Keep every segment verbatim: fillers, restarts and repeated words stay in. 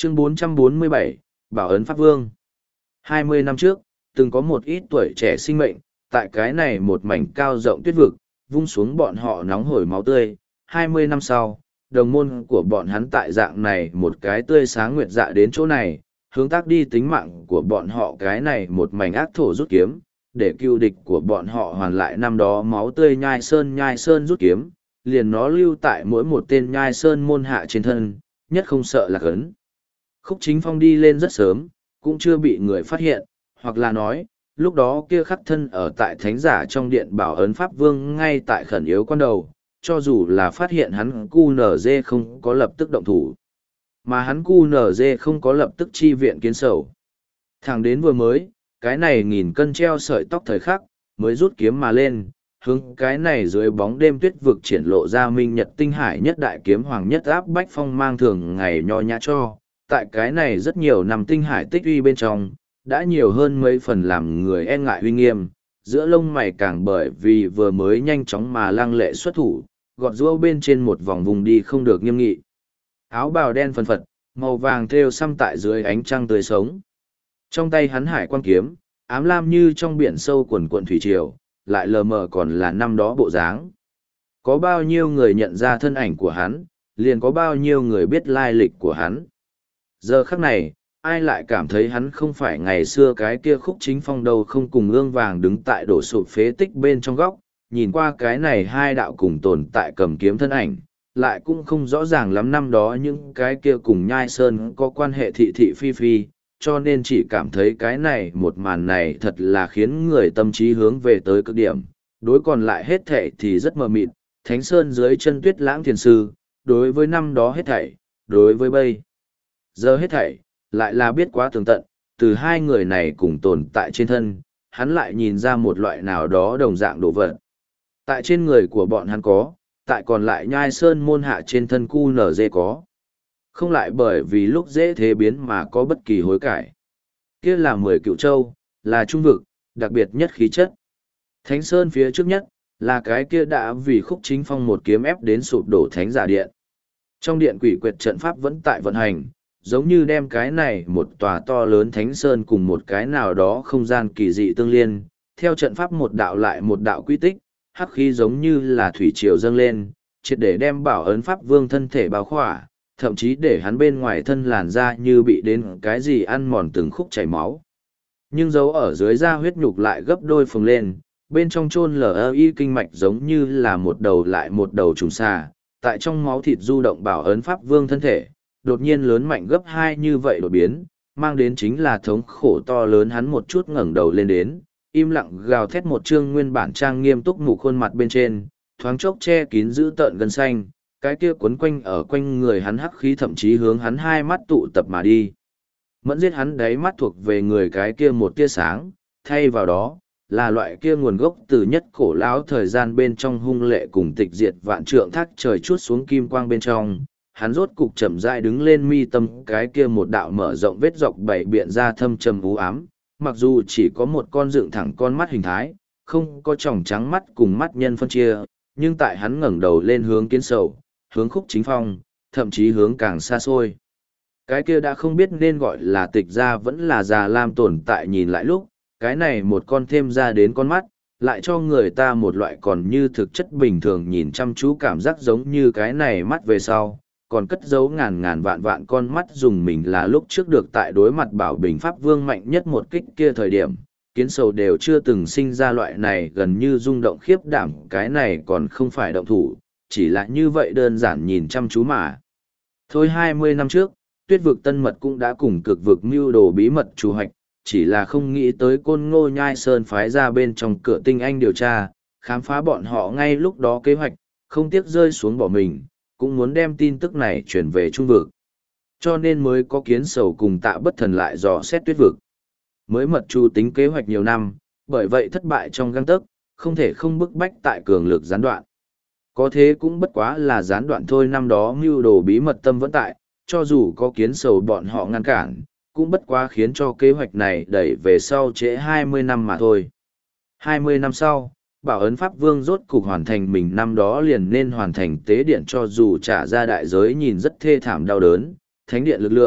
Chương bốn trăm bốn mươi bảy, Bảo ấn Pháp Vương. Hai mươi năm trước, từng có một ít tuổi trẻ sinh mệnh, tại cái này một mảnh cao rộng tuyết vực, vung xuống bọn họ nóng hổi máu tươi. Hai mươi năm sau, đồng môn của bọn hắn tại dạng này một cái tươi sáng nguyệt dạ đến chỗ này, hướng tác đi tính mạng của bọn họ cái này một mảnh ác thổ rút kiếm, để cứu địch của bọn họ hoàn lại năm đó máu tươi nhai sơn nhai sơn rút kiếm, liền nó lưu tại mỗi một tên nhai sơn môn hạ trên thân, nhất không sợ lạc ấn. Khúc Chính Phong đi lên rất sớm, cũng chưa bị người phát hiện, hoặc là nói, lúc đó kia khắc thân ở tại thánh giả trong điện bảo ấn Pháp Vương ngay tại khẩn yếu quan đầu, cho dù là phát hiện hắn cu nở dê không có lập tức động thủ, mà hắn cu nở dê không có lập tức chi viện kiến sầu. Thẳng đến vừa mới, cái này nghìn cân treo sợi tóc thời khắc, mới rút kiếm mà lên, hướng cái này dưới bóng đêm tuyết vực triển lộ ra minh nhật tinh hải nhất đại kiếm hoàng nhất áp bách phong mang thường ngày nho nhã cho. Tại cái này rất nhiều năm tinh hải tích uy bên trong, đã nhiều hơn mấy phần làm người e ngại uy nghiêm, giữa lông mày càng bởi vì vừa mới nhanh chóng mà lăng lệ xuất thủ, gọt rũa bên trên một vòng vùng đi không được nghiêm nghị. Áo bào đen phần phật, màu vàng thêu xăm tại dưới ánh trăng tươi sống. Trong tay hắn hải quan kiếm, ám lam như trong biển sâu quần quận thủy triều, lại lờ mờ còn là năm đó bộ dáng. Có bao nhiêu người nhận ra thân ảnh của hắn, liền có bao nhiêu người biết lai lịch của hắn. Giờ khắc này, ai lại cảm thấy hắn không phải ngày xưa cái kia Khúc Chính Phong đâu không cùng ương vàng đứng tại đổ sụp phế tích bên trong góc, nhìn qua cái này hai đạo cùng tồn tại cầm kiếm thân ảnh, lại cũng không rõ ràng lắm năm đó những cái kia cùng nhai sơn có quan hệ thị thị phi phi, cho nên chỉ cảm thấy cái này một màn này thật là khiến người tâm trí hướng về tới cực điểm, đối còn lại hết thảy thì rất mờ mịt, thánh sơn dưới chân tuyết lãng thiền sư, đối với năm đó hết thảy, đối với bây giờ hết thảy, lại là biết quá tường tận, từ hai người này cùng tồn tại trên thân, hắn lại nhìn ra một loại nào đó đồng dạng đồ vật. Tại trên người của bọn hắn có, tại còn lại nhai sơn môn hạ trên thân cu nở dê có. Không lại bởi vì lúc dễ thế biến mà có bất kỳ hối cải. Kia là mười cựu châu, là trung vực, đặc biệt nhất khí chất. Thánh sơn phía trước nhất, là cái kia đã vì Khúc Chính Phong một kiếm ép đến sụp đổ thánh giả điện. Trong điện quỷ quyệt trận pháp vẫn tại vận hành, giống như đem cái này một tòa to lớn thánh sơn cùng một cái nào đó không gian kỳ dị tương liên, theo trận pháp một đạo lại một đạo quy tích, hắc khí giống như là thủy triều dâng lên, triệt để đem bảo ấn Pháp Vương thân thể bao khỏa, thậm chí để hắn bên ngoài thân làn da như bị đến cái gì ăn mòn từng khúc chảy máu. Nhưng dấu ở dưới da huyết nhục lại gấp đôi phồng lên, bên trong chôn lở y kinh mạch giống như là một đầu lại một đầu trùng xà, tại trong máu thịt du động bảo ấn Pháp Vương thân thể, đột nhiên lớn mạnh gấp hai như vậy đột biến, mang đến chính là thống khổ to lớn. Hắn một chút ngẩng đầu lên đến, im lặng gào thét một chương nguyên bản trang nghiêm túc mục khuôn mặt bên trên, thoáng chốc che kín giữ tợn gân xanh, cái kia quấn quanh ở quanh người hắn hắc khí thậm chí hướng hắn hai mắt tụ tập mà đi. Mẫn giết hắn đáy mắt thuộc về người cái kia một tia sáng, thay vào đó, là loại kia nguồn gốc từ nhất cổ lão thời gian bên trong hung lệ cùng tịch diệt vạn trượng thác trời chuốt xuống kim quang bên trong. Hắn rốt cục chậm rãi đứng lên mi tâm cái kia một đạo mở rộng vết dọc bảy biện ra thâm trầm u ám, mặc dù chỉ có một con dựng thẳng con mắt hình thái, không có tròng trắng mắt cùng mắt nhân phân chia, nhưng tại hắn ngẩng đầu lên hướng kiến sầu, hướng Khúc Chính Phong, thậm chí hướng càng xa xôi. Cái kia đã không biết nên gọi là tịch ra vẫn là già lam tồn tại nhìn lại lúc, cái này một con thêm ra đến con mắt, lại cho người ta một loại còn như thực chất bình thường nhìn chăm chú cảm giác giống như cái này mắt về sau, còn cất giấu ngàn ngàn vạn vạn con mắt dùng mình là lúc trước được tại đối mặt bảo bình Pháp Vương mạnh nhất một kích kia thời điểm, kiến sầu đều chưa từng sinh ra loại này gần như rung động khiếp đảm, cái này còn không phải động thủ, chỉ là như vậy đơn giản nhìn chăm chú mà. Thôi hai mươi năm trước, tuyết vực tân mật cũng đã cùng cực vực mưu đồ bí mật chủ hoạch, chỉ là không nghĩ tới Côn Ngô Nhai Sơn phái ra bên trong cửa tinh anh điều tra, khám phá bọn họ ngay lúc đó kế hoạch, không tiếc rơi xuống bỏ mình, cũng muốn đem tin tức này truyền về trung vực. Cho nên mới có kiến sầu cùng Tạ Bất Thần lại dò xét tuyết vực. Mới mật chu tính kế hoạch nhiều năm, bởi vậy thất bại trong găng tấc, không thể không bức bách tại cường lực gián đoạn. Có thế cũng bất quá là gián đoạn thôi, năm đó mưu đồ bí mật tâm vẫn tại, cho dù có kiến sầu bọn họ ngăn cản, cũng bất quá khiến cho kế hoạch này đẩy về sau trễ hai mươi năm mà thôi. hai mươi năm sau, bảo ấn Pháp Vương rốt cục hoàn thành mình năm đó liền nên hoàn thành tế điện, cho dù trả ra đại giới nhìn rất thê thảm đau đớn, thánh điện lực lượng,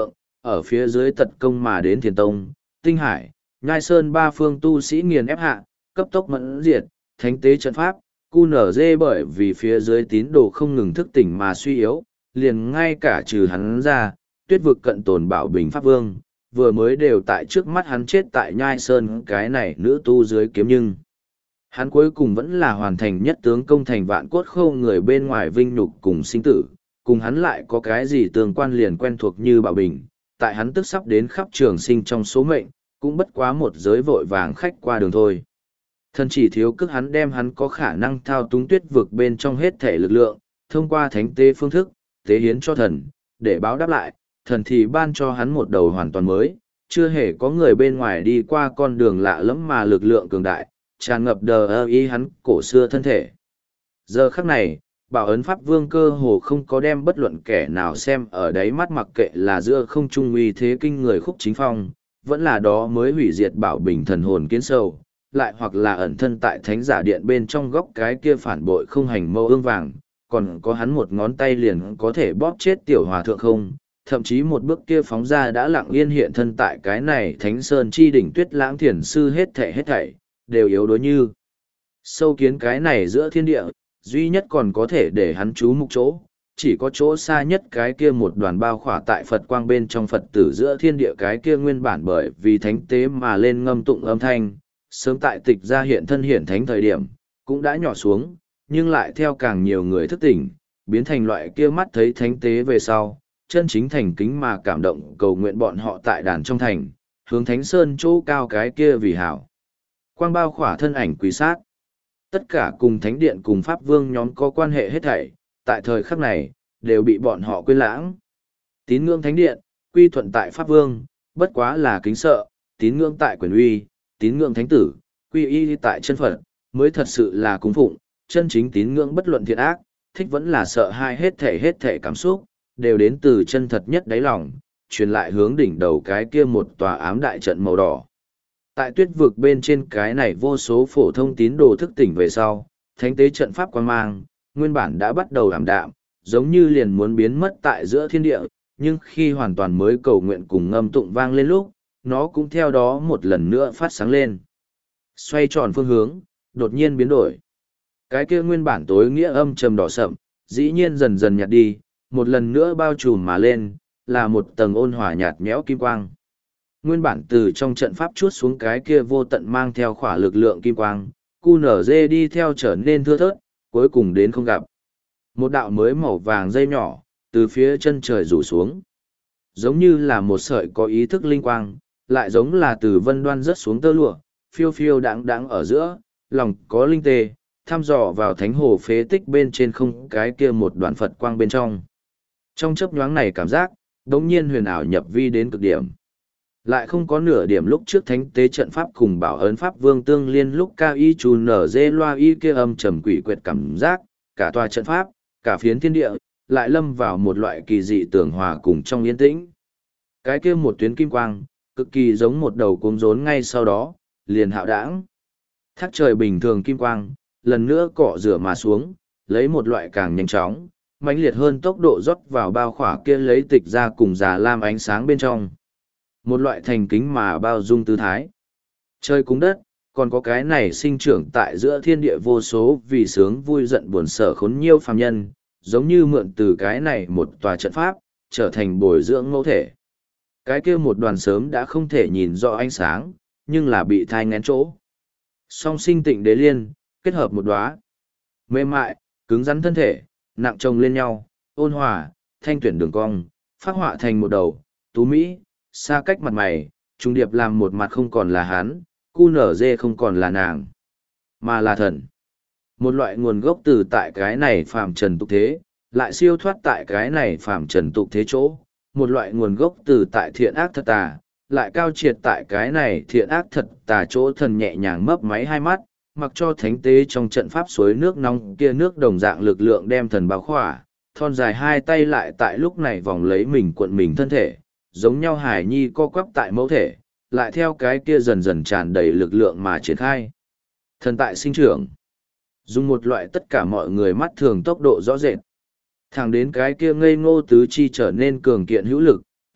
ở phía dưới tật công mà đến Thiền Tông, Tinh Hải, Nhai Sơn ba phương tu sĩ nghiền ép hạ, cấp tốc mẫn diệt, thánh tế trận pháp, cu nở dê bởi vì phía dưới tín đồ không ngừng thức tỉnh mà suy yếu, liền ngay cả trừ hắn ra, tuyết vực cận tồn bảo bình pháp vương, vừa mới đều tại trước mắt hắn chết tại Nhai Sơn cái này nữ tu dưới kiếm nhưng. Hắn cuối cùng vẫn là hoàn thành nhất tướng công thành vạn cốt khâu người bên ngoài vinh nhục cùng sinh tử, cùng hắn lại có cái gì tương quan liền quen thuộc như bảo bình, tại hắn tức sắp đến khắp trường sinh trong số mệnh, cũng bất quá một giới vội vàng khách qua đường thôi. Thần chỉ thiếu cước hắn đem hắn có khả năng thao túng tuyết vực bên trong hết thể lực lượng, thông qua thánh tế phương thức, tế hiến cho thần, để báo đáp lại, thần thì ban cho hắn một đầu hoàn toàn mới, chưa hề có người bên ngoài đi qua con đường lạ lẫm mà lực lượng cường đại, tràn ngập đờ ơ ý hắn cổ xưa thân thể. Giờ khắc này, bảo ấn pháp vương cơ hồ không có đem bất luận kẻ nào xem ở đáy mắt, mặc kệ là giữa không trung uy thế kinh người khúc chính phong, vẫn là đó mới hủy diệt bảo bình thần hồn kiến sâu, lại hoặc là ẩn thân tại thánh giả điện bên trong góc cái kia phản bội không hành mâu ương vàng, còn có hắn một ngón tay liền có thể bóp chết tiểu hòa thượng không, thậm chí một bước kia phóng ra đã lặng yên hiện thân tại cái này thánh sơn chi đỉnh tuyết lãng thiền sư hết thảy hết thảy, đều yếu đuối như. Sâu kiến cái này giữa thiên địa, duy nhất còn có thể để hắn trú mục chỗ, chỉ có chỗ xa nhất cái kia một đoàn bao khỏa tại Phật quang bên trong Phật tử giữa thiên địa cái kia nguyên bản bởi vì thánh tế mà lên ngâm tụng âm thanh, sớm tại tịch ra hiện thân hiện thánh thời điểm, cũng đã nhỏ xuống, nhưng lại theo càng nhiều người thức tỉnh, biến thành loại kia mắt thấy thánh tế về sau, chân chính thành kính mà cảm động cầu nguyện bọn họ tại đàn trong thành, hướng thánh sơn chỗ cao cái kia vì hảo. Quang bao khỏa thân ảnh quý sát. Tất cả cùng thánh điện cùng pháp vương nhóm có quan hệ hết thảy, tại thời khắc này, đều bị bọn họ quên lãng. Tín ngưỡng thánh điện, quy thuận tại pháp vương, bất quá là kính sợ, tín ngưỡng tại quyền uy, tín ngưỡng thánh tử, quy y tại chân Phật, mới thật sự là cúng phụng, chân chính tín ngưỡng bất luận thiện ác, thích vẫn là sợ hai hết thể hết thể cảm xúc, đều đến từ chân thật nhất đáy lòng, truyền lại hướng đỉnh đầu cái kia một tòa ám đại trận màu đỏ. Tại tuyết vực bên trên cái này vô số phổ thông tín đồ thức tỉnh về sau, thánh tế trận pháp quang mang, nguyên bản đã bắt đầu ảm đạm, giống như liền muốn biến mất tại giữa thiên địa, nhưng khi hoàn toàn mới cầu nguyện cùng ngâm tụng vang lên lúc, nó cũng theo đó một lần nữa phát sáng lên. Xoay tròn phương hướng, đột nhiên biến đổi. Cái kia nguyên bản tối nghĩa âm trầm đỏ sậm, dĩ nhiên dần dần nhạt đi, một lần nữa bao trùm mà lên, là một tầng ôn hòa nhạt nhẽo kim quang. Nguyên bản từ trong trận pháp chuốt xuống cái kia vô tận mang theo khỏa lực lượng kim quang, cu nở dê đi theo trở nên thưa thớt, cuối cùng đến không gặp. Một đạo mới màu vàng dây nhỏ, từ phía chân trời rủ xuống. Giống như là một sợi có ý thức linh quang, lại giống là từ vân đoan rớt xuống tơ lụa, phiêu phiêu đáng đáng ở giữa, lòng có linh tê, thăm dò vào thánh hồ phế tích bên trên không cái kia một đoạn Phật quang bên trong. Trong chớp nhoáng này cảm giác, đống nhiên huyền ảo nhập vi đến cực điểm. Lại không có nửa điểm lúc trước thánh tế trận pháp cùng bảo ấn pháp vương tương liên lúc cao y trù nở dê loa y kia âm trầm quỷ quyệt cảm giác, cả tòa trận pháp, cả phiến thiên địa, lại lâm vào một loại kỳ dị tưởng hòa cùng trong yên tĩnh. Cái kia một tuyến kim quang, cực kỳ giống một đầu cuống rốn ngay sau đó, liền hạo đãng. Thác trời bình thường kim quang, lần nữa cọ rửa mà xuống, lấy một loại càng nhanh chóng, mãnh liệt hơn tốc độ rót vào bao khỏa kia lấy tịch ra cùng già lam ánh sáng bên trong. Một loại thành kính mà bao dung tư thái. Trời cúng đất, còn có cái này sinh trưởng tại giữa thiên địa vô số vì sướng vui giận buồn sở khốn nhiêu phàm nhân, giống như mượn từ cái này một tòa trận pháp, trở thành bồi dưỡng mẫu thể. Cái kia một đoàn sớm đã không thể nhìn rõ ánh sáng, nhưng là bị thai ngén chỗ. Song sinh tịnh đế liên, kết hợp một đóa mềm mại, cứng rắn thân thể, nặng chồng lên nhau, ôn hòa, thanh tuyển đường cong, phát họa thành một đầu, tú mỹ, xa cách mặt mày, trung điệp làm một mặt không còn là hắn, cu nở dê không còn là nàng, mà là thần. Một loại nguồn gốc từ tại cái này phàm trần tục thế, lại siêu thoát tại cái này phàm trần tục thế chỗ, một loại nguồn gốc từ tại thiện ác thật tà, lại cao triệt tại cái này thiện ác thật tà chỗ thần nhẹ nhàng mấp máy hai mắt, mặc cho thánh tế trong trận pháp suối nước nóng kia nước đồng dạng lực lượng đem thần bao khỏa, thon dài hai tay lại tại lúc này vòng lấy mình cuộn mình thân thể, giống nhau hải nhi co quắp tại mẫu thể, lại theo cái kia dần dần tràn đầy lực lượng mà triển khai. Thần tại sinh trưởng, dùng một loại tất cả mọi người mắt thường tốc độ rõ rệt. Thẳng đến cái kia ngây ngô tứ chi trở nên cường kiện hữu lực,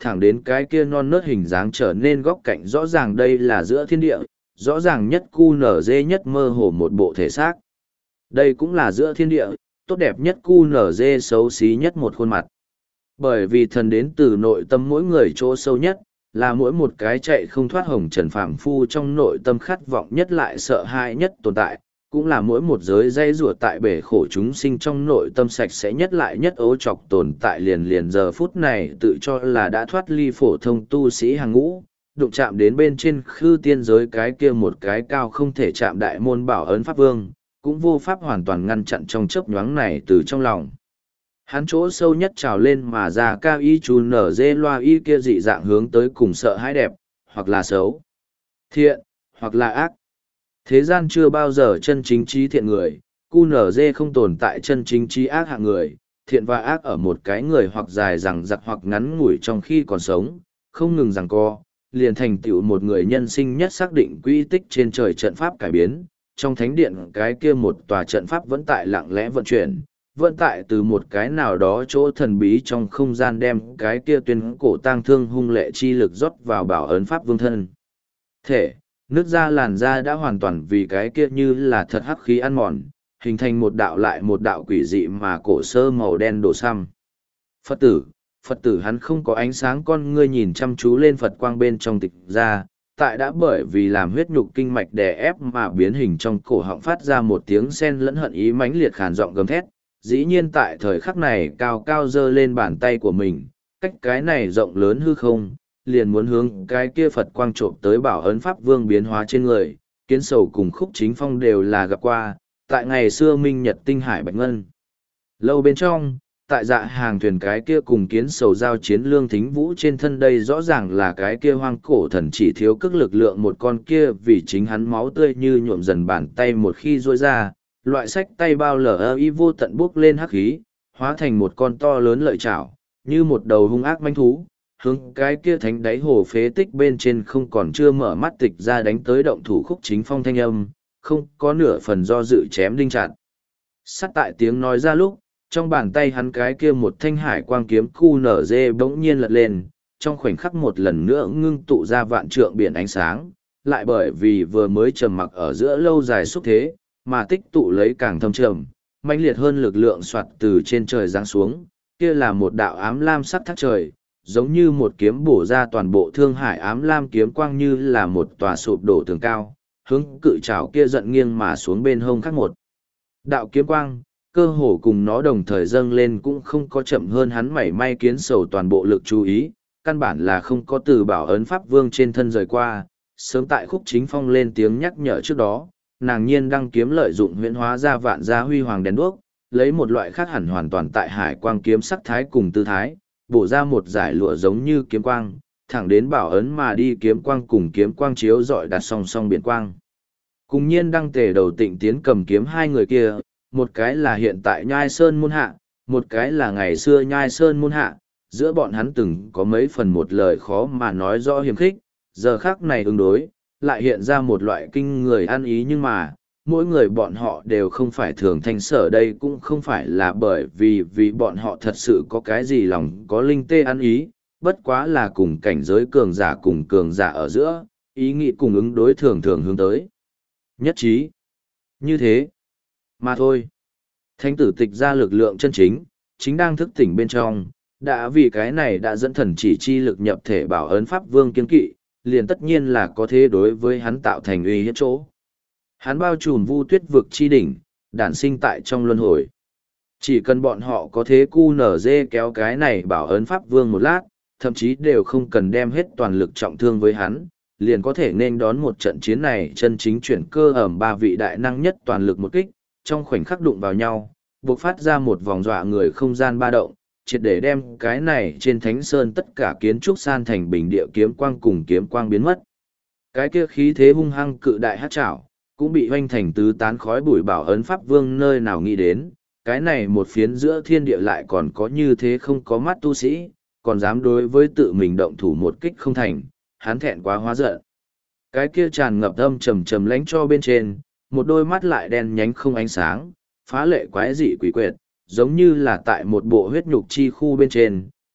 thẳng đến cái kia non nớt hình dáng trở nên góc cạnh rõ ràng đây là giữa thiên địa, rõ ràng nhất cu nở dê nhất mơ hồ một bộ thể xác. Đây cũng là giữa thiên địa, tốt đẹp nhất cu nở dê xấu xí nhất một khuôn mặt. Bởi vì thần đến từ nội tâm mỗi người chỗ sâu nhất, là mỗi một cái chạy không thoát hồng trần phàm phu trong nội tâm khát vọng nhất lại sợ hãi nhất tồn tại, cũng là mỗi một giới dây rùa tại bể khổ chúng sinh trong nội tâm sạch sẽ nhất lại nhất ấu trọc tồn tại liền liền giờ phút này tự cho là đã thoát ly phổ thông tu sĩ hàng ngũ, đụng chạm đến bên trên khư tiên giới cái kia một cái cao không thể chạm đại môn bảo ấn pháp vương, cũng vô pháp hoàn toàn ngăn chặn trong chớp nhoáng này từ trong lòng. Hắn chỗ sâu nhất trào lên mà ra cao y chú nở dê loa y kia dị dạng hướng tới cùng sợ hãi đẹp, hoặc là xấu, thiện, hoặc là ác. Thế gian chưa bao giờ chân chính trí thiện người, cu nở dê không tồn tại chân chính trí ác hạng người, thiện và ác ở một cái người hoặc dài rằng giặc hoặc ngắn ngủi trong khi còn sống, không ngừng rằng co, liền thành tựu một người nhân sinh nhất xác định quy tích trên trời trận pháp cải biến, trong thánh điện cái kia một tòa trận pháp vẫn tại lặng lẽ vận chuyển, vận tại từ một cái nào đó chỗ thần bí trong không gian đem cái kia tuyên cổ tang thương hung lệ chi lực rót vào bảo ấn pháp vương thân. Thể, nước da làn da đã hoàn toàn vì cái kia như là thật hắc khí ăn mòn, hình thành một đạo lại một đạo quỷ dị mà cổ sơ màu đen đổ xăm. Phật tử, Phật tử hắn không có ánh sáng con ngươi nhìn chăm chú lên Phật quang bên trong tịch ra, tại đã bởi vì làm huyết nhục kinh mạch đè ép mà biến hình trong cổ họng phát ra một tiếng sen lẫn hận ý mãnh liệt khàn giọng gầm thét. Dĩ nhiên tại thời khắc này cao cao giơ lên bàn tay của mình, cách cái này rộng lớn hư không, liền muốn hướng cái kia Phật quang trộm tới bảo ấn pháp vương biến hóa trên người, kiến sầu cùng khúc chính phong đều là gặp qua, tại ngày xưa minh nhật tinh hải bạch ngân. Lâu bên trong, tại dạ hàng thuyền cái kia cùng kiến sầu giao chiến lương thính vũ trên thân đây rõ ràng là cái kia hoang cổ thần chỉ thiếu cước lực lượng một con kia vì chính hắn máu tươi như nhuộm dần bàn tay một khi rôi ra, loại sách tay bao lở y vô tận bước lên hắc khí, hóa thành một con to lớn lợi chảo, như một đầu hung ác manh thú, hướng cái kia thánh đáy hồ phế tích bên trên không còn chưa mở mắt tịch ra đánh tới động thủ khúc chính phong thanh âm, không có nửa phần do dự chém đinh chặt. Sắt tại tiếng nói ra lúc, trong bàn tay hắn cái kia một thanh hải quang kiếm cu nở dê bỗng nhiên lật lên, trong khoảnh khắc một lần nữa ngưng tụ ra vạn trượng biển ánh sáng, lại bởi vì vừa mới trầm mặc ở giữa lâu dài xúc thế, mà tích tụ lấy càng thâm trầm, mãnh liệt hơn lực lượng soạt từ trên trời giáng xuống, kia là một đạo ám lam sắc thác trời, giống như một kiếm bổ ra toàn bộ thương hải ám lam kiếm quang như là một tòa sụp đổ tường cao, hướng cự trảo kia giận nghiêng mà xuống bên hông khác một. Đạo kiếm quang, cơ hồ cùng nó đồng thời dâng lên cũng không có chậm hơn hắn mảy may kiến sầu toàn bộ lực chú ý, căn bản là không có từ bảo ấn pháp vương trên thân rời qua, sớm tại khúc chính phong lên tiếng nhắc nhở trước đó, nàng nhiên đăng kiếm lợi dụng huyễn hóa ra vạn gia huy hoàng đèn đuốc, lấy một loại khác hẳn hoàn toàn tại hải quang kiếm sắc thái cùng tư thái, bổ ra một giải lụa giống như kiếm quang, thẳng đến bảo ấn mà đi kiếm quang cùng kiếm quang chiếu dọi đặt song song biển quang. Cùng nhiên đăng tề đầu tịnh tiến cầm kiếm hai người kia, một cái là hiện tại nhai sơn môn hạ, một cái là ngày xưa nhai sơn môn hạ, giữa bọn hắn từng có mấy phần một lời khó mà nói rõ hiềm khích, giờ khác này ứng đối, lại hiện ra một loại kinh người ăn ý nhưng mà, mỗi người bọn họ đều không phải thường thanh sở đây cũng không phải là bởi vì vì bọn họ thật sự có cái gì lòng có linh tê ăn ý, bất quá là cùng cảnh giới cường giả cùng cường giả ở giữa, ý nghĩ cùng ứng đối thường thường hướng tới. Nhất trí. Như thế. Mà thôi. Thánh tử tịch ra lực lượng chân chính, chính đang thức tỉnh bên trong, đã vì cái này đã dẫn thần chỉ chi lực nhập thể bảo ấn pháp vương kiên kỵ, liền tất nhiên là có thế đối với hắn tạo thành uy hiếp chỗ. Hắn bao trùm vu tuyết vực chi đỉnh, đản sinh tại trong luân hồi. Chỉ cần bọn họ có thế cu nở dê kéo cái này bảo ấn pháp vương một lát, thậm chí đều không cần đem hết toàn lực trọng thương với hắn, liền có thể nên đón một trận chiến này chân chính chuyển cơ ẩm ba vị đại năng nhất toàn lực một kích, trong khoảnh khắc đụng vào nhau, buộc phát ra một vòng dọa người không gian ba động, triệt để đem cái này trên thánh sơn tất cả kiến trúc san thành bình địa kiếm quang cùng kiếm quang biến mất. Cái kia khí thế hung hăng cự đại hát trảo, cũng bị hoanh thành tứ tán khói bụi bảo ấn pháp vương nơi nào nghĩ đến, cái này một phiến giữa thiên địa lại còn có như thế không có mắt tu sĩ, còn dám đối với tự mình động thủ một kích không thành, hắn thẹn quá hóa giận. Cái kia tràn ngập âm trầm trầm lánh cho bên trên, một đôi mắt lại đen nhánh không ánh sáng, phá lệ quái dị quỷ quyệt, giống như là tại một bộ huyết nhục chi khu bên trên,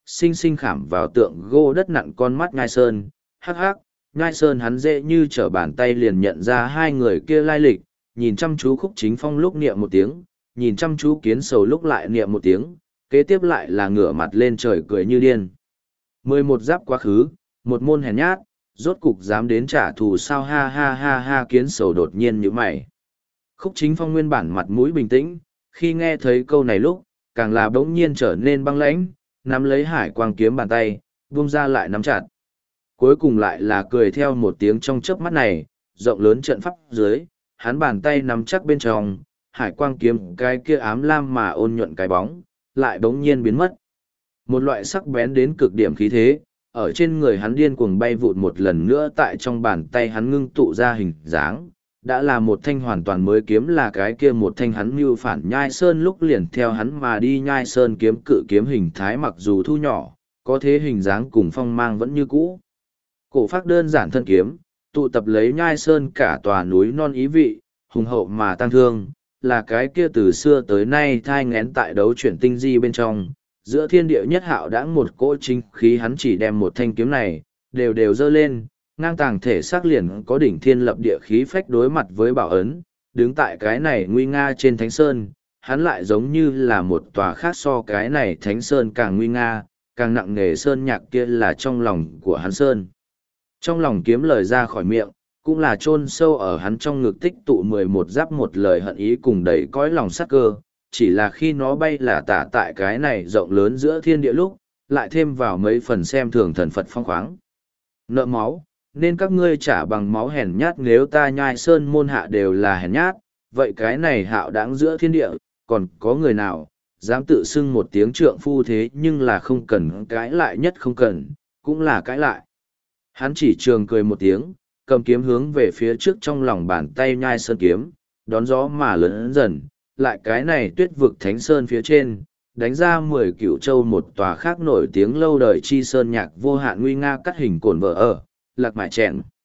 xinh xinh khảm vào tượng gỗ đất nặn con mắt Nhai Sơn, hắc hắc, Nhai Sơn hắn dễ như trở bàn tay liền nhận ra hai người kia lai lịch, nhìn chăm chú Khúc Chính Phong lúc niệm một tiếng, nhìn chăm chú Kiến Sầu lúc lại niệm một tiếng, kế tiếp lại là ngửa mặt lên trời cười như điên. Mười một giáp quá khứ, một môn hèn nhát, rốt cục dám đến trả thù sao ha ha ha ha. Kiến Sầu đột nhiên nhíu mày. Khúc Chính Phong nguyên bản mặt mũi bình tĩnh, khi nghe thấy câu này lúc, càng là bỗng nhiên trở nên băng lãnh, nắm lấy hải quang kiếm bàn tay, buông ra lại nắm chặt. Cuối cùng lại là cười theo một tiếng trong chớp mắt này, rộng lớn trận pháp dưới, hắn bàn tay nắm chắc bên trong, hải quang kiếm cái kia ám lam mà ôn nhuận cái bóng, lại bỗng nhiên biến mất. Một loại sắc bén đến cực điểm khí thế, ở trên người hắn điên cuồng bay vụt một lần nữa tại trong bàn tay hắn ngưng tụ ra hình dáng, đã là một thanh hoàn toàn mới kiếm, là cái kia một thanh hắn mưu phản Nhai Sơn lúc liền theo hắn mà đi Nhai Sơn kiếm, cự kiếm hình thái mặc dù thu nhỏ, có thế hình dáng cùng phong mang vẫn như cũ. Cổ phác đơn giản thân kiếm, tụ tập lấy Nhai Sơn cả tòa núi non ý vị, hùng hậu mà tăng thương, là cái kia từ xưa tới nay thai ngén tại đấu chuyển tinh di bên trong, giữa thiên địa nhất hạo đãng một cỗ chính khí, hắn chỉ đem một thanh kiếm này, đều đều dơ lên, ngang tàng thể xác liền có đỉnh thiên lập địa khí phách đối mặt với bảo ấn, đứng tại cái này nguy nga trên thánh sơn, hắn lại giống như là một tòa khác so cái này thánh sơn càng nguy nga, càng nặng nề sơn nhạc kia là trong lòng của hắn sơn. Trong lòng kiếm lời ra khỏi miệng, cũng là chôn sâu ở hắn trong ngực tích tụ mười một giáp một lời hận ý cùng đầy cõi lòng sắc cơ, chỉ là khi nó bay là tả tại cái này rộng lớn giữa thiên địa lúc, lại thêm vào mấy phần xem thường thần Phật phong khoáng. Nợ máu, nên các ngươi trả bằng máu hèn nhát, nếu ta Nhai Sơn môn hạ đều là hèn nhát, vậy cái này hạo đáng giữa thiên địa, còn có người nào, dám tự xưng một tiếng trượng phu thế nhưng là không cần cãi lại, nhất không cần, cũng là cãi lại. Hắn chỉ trường cười một tiếng, cầm kiếm hướng về phía trước trong lòng bàn tay Nhai Sơn kiếm, đón gió mà lớn dần, lại cái này tuyết vực thánh sơn phía trên, đánh ra mười cửu châu một tòa khác nổi tiếng lâu đời chi sơn nhạc vô hạn nguy nga cắt hình cồn vợ ở, lạc mại chèn.